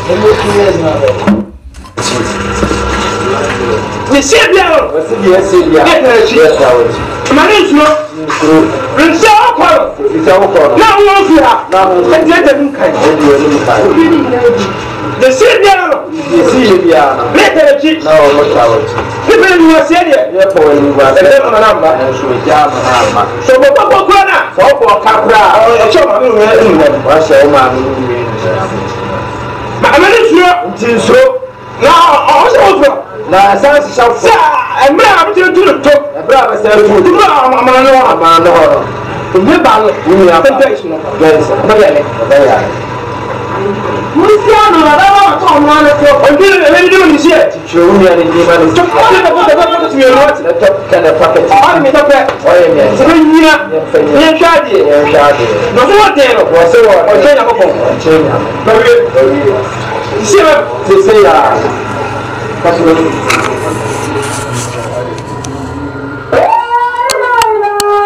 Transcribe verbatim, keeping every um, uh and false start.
The same year, yes, yes, Manage no, and so called. It's our call. Now, and let them kind the same year, you see, later, cheat. No, what I was. People who are saying, therefore, you were a number and so jam and so, Papa Corner, so for Capra, or a shop of England, was a man. I manage you so now also. Now, as shall say, I'm not to do the talk. A brother said, to do a man or a man or to live on we are temptation. Yes, Luciano, I don't want to talk until the doing is yet. Show me any demon. Took me a lot in the top kind of pocket. I'm in the back. Oh, yes, you're shabby. You're shabby. No more day of was so or chain of a phone. See what they say.